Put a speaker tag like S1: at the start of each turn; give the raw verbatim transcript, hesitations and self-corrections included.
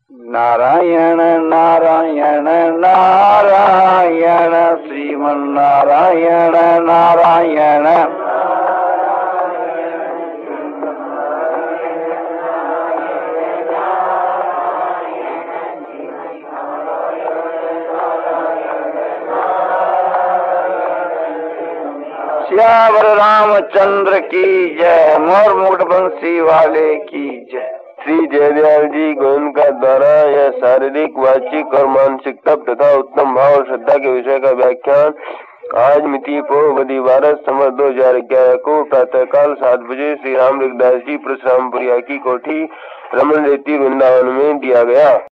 S1: नारायण नारायण नारायण श्रीमन नारायण नारायण श्यावर रामचंद्र की जय। मोर मुकुट बंसी वाले की जय।
S2: श्री जयदयाल जी गोविंद का द्वारा यह शारीरिक, वाचिक और मानसिक तप तथा उत्तम भाव और श्रद्धा के विषय का व्याख्यान आज मिति पोवदी बारह सितंबर दो हजार ग्यारह को प्रातःकाल सात बजे श्री राम लिखदास जी परशुरामपुरिया की कोठी रमन रेती वृंदावन में दिया गया।